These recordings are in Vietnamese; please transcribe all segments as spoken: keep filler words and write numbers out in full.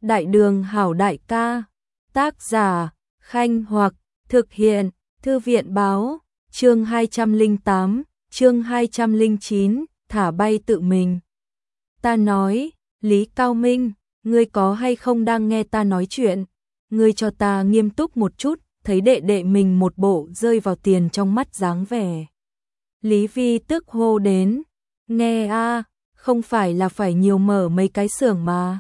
Đại đường hảo đại ca. Tác giả, Khanh Hoặc, thực hiện, Thư viện báo, chương hai trăm lẻ tám, chương hai trăm lẻ chín, thả bay tự mình. Ta nói, Lý Cao Minh, ngươi có hay không đang nghe ta nói chuyện? Ngươi cho ta nghiêm túc một chút, thấy đệ đệ mình một bộ rơi vào tiền trong mắt dáng vẻ. Lý Vi tức hô đến, nghe a, không phải là phải nhiều mở mấy cái xưởng mà.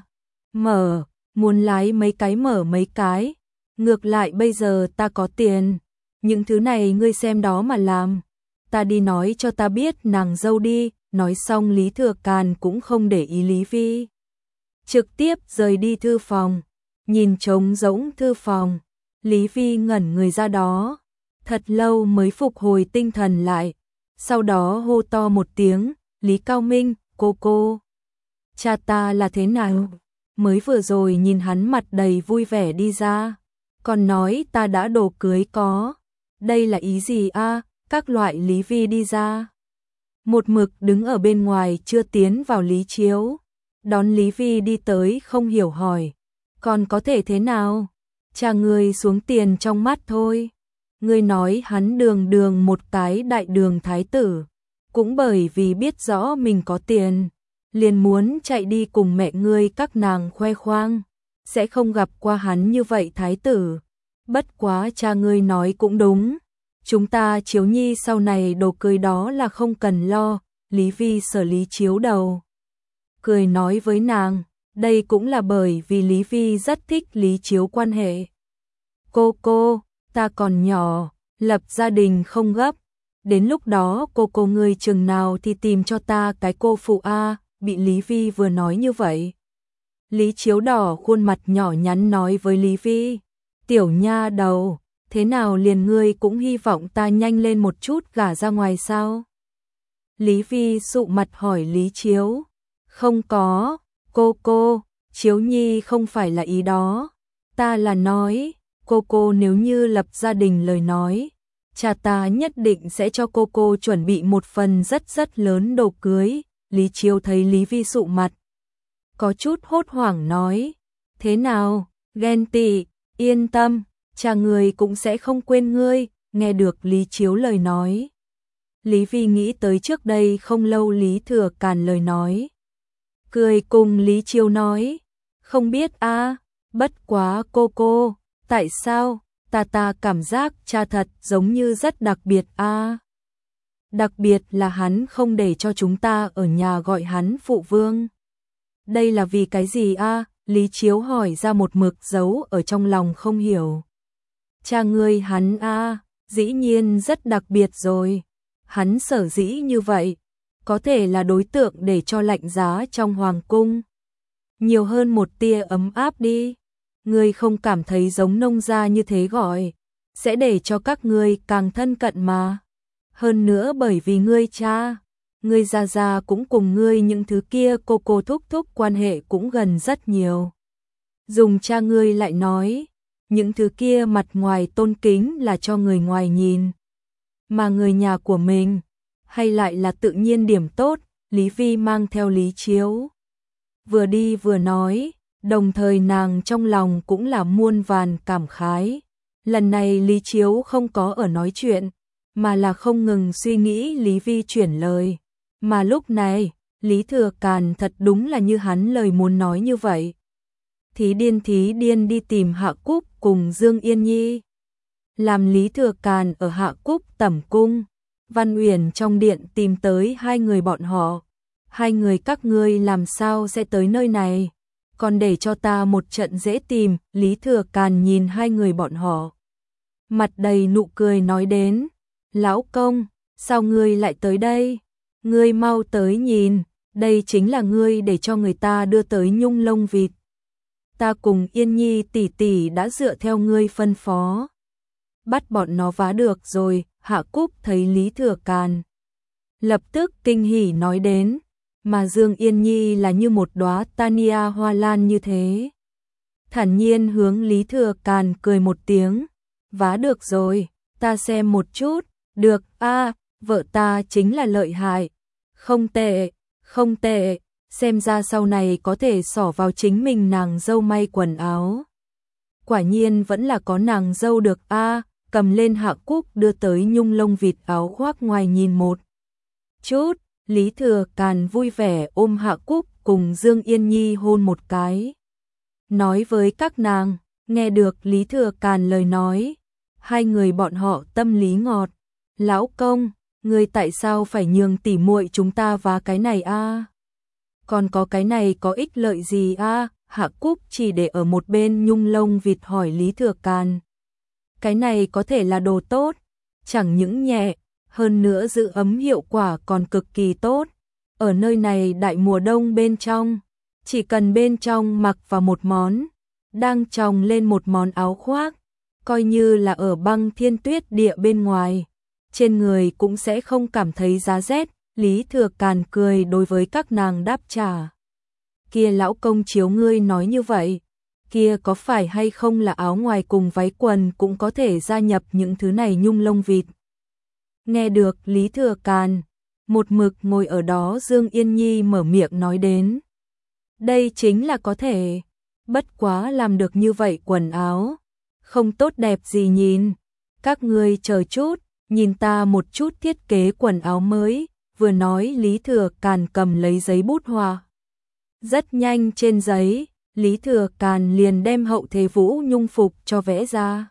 Mở, muốn lái mấy cái mở mấy cái. Ngược lại bây giờ ta có tiền, những thứ này ngươi xem đó mà làm. Ta đi nói cho ta biết nàng dâu đi. Nói xong Lý Thừa Càn cũng không để ý Lý Vi, trực tiếp rời đi thư phòng. Nhìn trống rỗng thư phòng, Lý Vi ngẩn người ra đó, thật lâu mới phục hồi tinh thần lại. Sau đó hô to một tiếng, Lý Cao Minh, cô cô, cha ta là thế nào? Mới vừa rồi nhìn hắn mặt đầy vui vẻ đi ra, còn nói ta đã đồ cưới có. Đây là ý gì a? Các loại Lý Vi đi ra. Một mực đứng ở bên ngoài chưa tiến vào Lý Chiếu. Đón Lý Vi đi tới không hiểu hỏi, còn có thể thế nào? Cha ngươi xuống tiền trong mắt thôi. Ngươi nói hắn đường đường một cái đại đường thái tử, cũng bởi vì biết rõ mình có tiền, liền muốn chạy đi cùng mẹ ngươi các nàng khoe khoang, sẽ không gặp qua hắn như vậy thái tử. Bất quá cha ngươi nói cũng đúng, chúng ta Chiếu nhi sau này đồ cưới đó là không cần lo. Lý Vi sở Lý Chiếu đầu, cười nói với nàng, đây cũng là bởi vì Lý Vi rất thích Lý Chiếu quan hệ. Cô cô, ta còn nhỏ, lập gia đình không gấp, đến lúc đó cô cô ngươi chừng nào thì tìm cho ta cái cô phụ a. Bị Lý Vi vừa nói như vậy, Lý Chiếu đỏ khuôn mặt nhỏ nhắn nói với Lý Vi, tiểu nha đầu, thế nào liền ngươi cũng hy vọng ta nhanh lên một chút gả ra ngoài sao? Lý Vi sụ mặt hỏi Lý Chiếu, không có, cô cô, Chiếu nhi không phải là ý đó, ta là nói, cô cô nếu như lập gia đình lời nói, cha ta nhất định sẽ cho cô cô chuẩn bị một phần rất rất lớn đồ cưới. Lý Chiếu thấy Lý Vi sụ mặt, có chút hốt hoảng nói, thế nào, ghen tị, yên tâm, cha người cũng sẽ không quên ngươi. Nghe được Lý Chiếu lời nói, Lý Vi nghĩ tới trước đây không lâu Lý Thừa Càn lời nói, cười cùng Lý Chiếu nói, không biết a, bất quá cô cô, tại sao, ta ta cảm giác cha thật giống như rất đặc biệt a. Đặc biệt là hắn không để cho chúng ta ở nhà gọi hắn phụ vương. Đây là vì cái gì a? Lý Chiếu hỏi ra một mực giấu ở trong lòng không hiểu. Cha ngươi hắn a, dĩ nhiên rất đặc biệt rồi. Hắn sở dĩ như vậy, có thể là đối tượng để cho lạnh giá trong hoàng cung. Nhiều hơn một tia ấm áp đi. Ngươi không cảm thấy giống nông gia như thế gọi, sẽ để cho các ngươi càng thân cận mà. Hơn nữa bởi vì ngươi cha, ngươi gia gia cũng cùng ngươi những thứ kia cô cô thúc thúc quan hệ cũng gần rất nhiều. Dùng cha ngươi lại nói, những thứ kia mặt ngoài tôn kính là cho người ngoài nhìn, mà người nhà của mình hay lại là tự nhiên điểm tốt. Lý Vi mang theo Lý Chiếu, vừa đi vừa nói, đồng thời nàng trong lòng cũng là muôn vàn cảm khái. Lần này Lý Chiếu không có ở nói chuyện, mà là không ngừng suy nghĩ Lý Vi chuyển lời. Mà lúc này, Lý Thừa Càn thật đúng là như hắn lời muốn nói như vậy. Thí điên thí điên đi tìm Hạ Cúc cùng Dương Yên Nhi. Làm Lý Thừa Càn ở Hạ Cúc tẩm cung, Văn Uyển trong điện tìm tới hai người bọn họ. Hai người các ngươi làm sao sẽ tới nơi này? Còn để cho ta một trận dễ tìm. Lý Thừa Càn nhìn hai người bọn họ, mặt đầy nụ cười nói đến, lão công, sao ngươi lại tới đây? Ngươi mau tới nhìn, đây chính là ngươi để cho người ta đưa tới nhung lông vịt. Ta cùng Yên Nhi tỷ tỷ đã dựa theo ngươi phân phó, bắt bọn nó vá được rồi. Hạ Cúc thấy Lý Thừa Càn, lập tức kinh hỉ nói đến, mà Dương Yên Nhi là như một đóa tania hoa lan như thế. Thản nhiên hướng Lý Thừa Càn cười một tiếng, vá được rồi, ta xem một chút. Được a, à, vợ ta chính là lợi hại, không tệ, không tệ. xem ra sau này có thể xỏ vào chính mình nàng dâu may quần áo. Quả nhiên vẫn là có nàng dâu được a. Cầm lên Hạ Cúc đưa tới nhung lông vịt áo khoác ngoài nhìn một chút, Lý Thừa Càn vui vẻ ôm Hạ Cúc cùng Dương Yên Nhi hôn một cái. Nói với các nàng, nghe được Lý Thừa Càn lời nói, hai người bọn họ tâm lý ngọt. Lão công, người tại sao phải nhường tỉ muội chúng ta vá cái này a? Còn có cái này có ích lợi gì a? Hạ Cúc chỉ để ở một bên nhung lông vịt hỏi Lý Thừa Càn. Cái này có thể là đồ tốt, chẳng những nhẹ, hơn nữa giữ ấm hiệu quả còn cực kỳ tốt. Ở nơi này đại mùa đông bên trong, chỉ cần bên trong mặc vào một món, đang tròng lên một món áo khoác, coi như là ở băng thiên tuyết địa bên ngoài, trên người cũng sẽ không cảm thấy giá rét. Lý Thừa Càn cười đối với các nàng đáp trả. Kia lão công chiếu ngươi nói như vậy, kia có phải hay không là áo ngoài cùng váy quần cũng có thể gia nhập những thứ này nhung lông vịt. Nghe được Lý Thừa Càn, một mực ngồi ở đó Dương Yên Nhi mở miệng nói đến. Đây chính là có thể, bất quá làm được như vậy quần áo, không tốt đẹp gì nhìn. Các ngươi chờ chút, nhìn ta một chút thiết kế quần áo mới, vừa nói Lý Thừa Càn cầm lấy giấy bút họa. Rất nhanh trên giấy, Lý Thừa Càn liền đem hậu thế vũ nhung phục cho vẽ ra.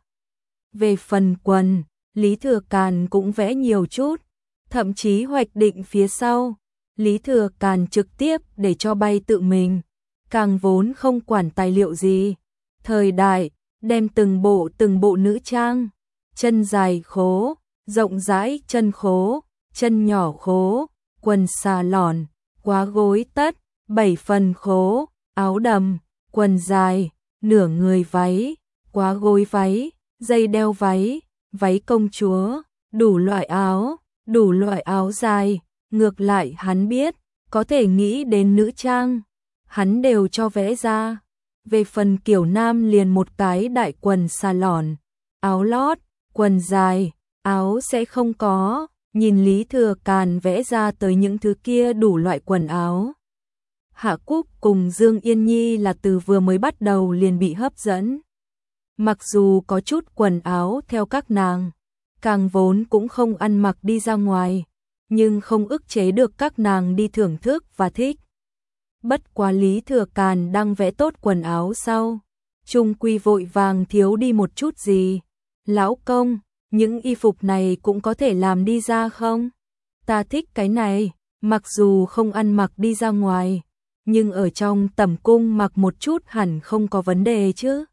Về phần quần, Lý Thừa Càn cũng vẽ nhiều chút, thậm chí hoạch định phía sau. Lý Thừa Càn trực tiếp để cho bay tự mình, càng vốn không quản tài liệu gì. Thời đại, đem từng bộ từng bộ nữ trang, chân dài khố, rộng rãi chân khố, chân nhỏ khố, quần xà lòn, quá gối tất, bảy phần khố, áo đầm, quần dài, nửa người váy, quá gối váy, dây đeo váy, váy công chúa, đủ loại áo, đủ loại áo dài. Ngược lại hắn biết, có thể nghĩ đến nữ trang, hắn đều cho vẽ ra. Về phần kiểu nam liền một cái đại quần xà lòn, áo lót, quần dài, áo sẽ không có. Nhìn Lý Thừa Càn vẽ ra tới những thứ kia đủ loại quần áo, Hạ Cúc cùng Dương Yên Nhi là từ vừa mới bắt đầu liền bị hấp dẫn. Mặc dù có chút quần áo theo các nàng, càng vốn cũng không ăn mặc đi ra ngoài, nhưng không ức chế được các nàng đi thưởng thức và thích. Bất quá Lý Thừa Càn đang vẽ tốt quần áo sau, chung quy vội vàng thiếu đi một chút gì. Lão công, những y phục này cũng có thể làm đi ra không? Ta thích cái này, mặc dù không ăn mặc đi ra ngoài, nhưng ở trong tẩm cung mặc một chút hẳn không có vấn đề chứ.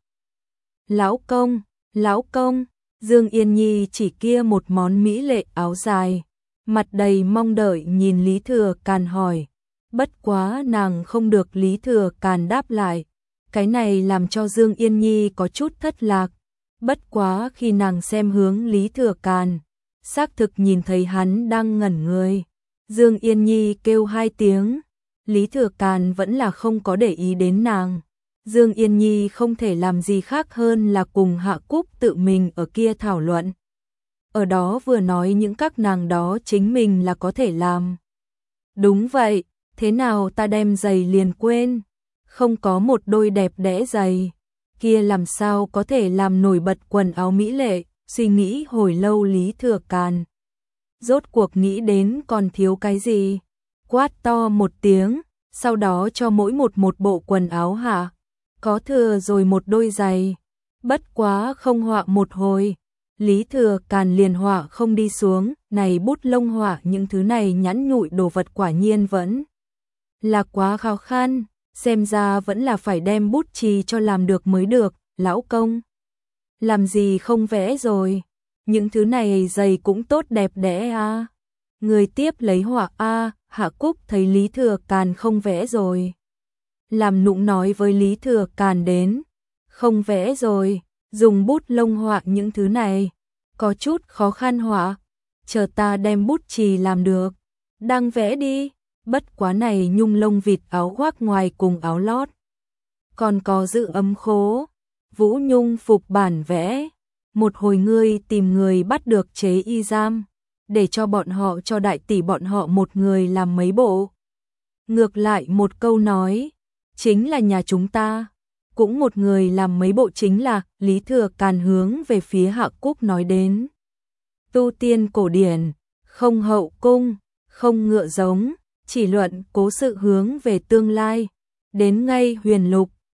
Lão công, lão công, Dương Yên Nhi chỉ kia một món mỹ lệ áo dài, mặt đầy mong đợi nhìn Lý Thừa Càn hỏi. Bất quá nàng không được Lý Thừa Càn đáp lại, cái này làm cho Dương Yên Nhi có chút thất lạc. Bất quá khi nàng xem hướng Lý Thừa Càn, xác thực nhìn thấy hắn đang ngẩn người. Dương Yên Nhi kêu hai tiếng, Lý Thừa Càn vẫn là không có để ý đến nàng. Dương Yên Nhi không thể làm gì khác hơn là cùng Hạ Cúc tự mình ở kia thảo luận. Ở đó vừa nói những các nàng đó chính mình là có thể làm. Đúng vậy, thế nào ta đem giày liền quên, không có một đôi đẹp đẽ giày, kia làm sao có thể làm nổi bật quần áo mỹ lệ. Suy nghĩ hồi lâu Lý Thừa Càn rốt cuộc nghĩ đến còn thiếu cái gì, quát to một tiếng, sau đó cho mỗi một một bộ quần áo hạ, có thừa rồi một đôi giày. Bất quá không họa một hồi, Lý Thừa Càn liền họa không đi xuống. Này bút lông họa những thứ này nhẵn nhụi đồ vật quả nhiên vẫn là quá khó khăn, xem ra vẫn là phải đem bút chì cho làm được mới được. Lão công, làm gì không vẽ rồi, những thứ này giày cũng tốt đẹp đẽ à. Người tiếp lấy họa a. À, Hạ Cúc thấy Lý Thừa Càn không vẽ rồi, làm nũng nói với Lý Thừa Càn đến, không vẽ rồi, dùng bút lông họa những thứ này, có chút khó khăn họa, chờ ta đem bút chì làm được, đang vẽ đi. Bất quá này nhung lông vịt áo khoác ngoài cùng áo lót, còn có giữ ấm khố, vũ nhung phục bản vẽ, một hồi ngươi tìm người bắt được chế y giam, để cho bọn họ cho đại tỷ bọn họ một người làm mấy bộ. Ngược lại một câu nói, chính là nhà chúng ta. Cũng một người làm mấy bộ chính là Lý Thừa Càn hướng về phía Hạ Cúc nói đến. Tu tiên cổ điển, không hậu cung, không ngựa giống, chỉ luận cố sự hướng về tương lai. Đến ngay huyền lục,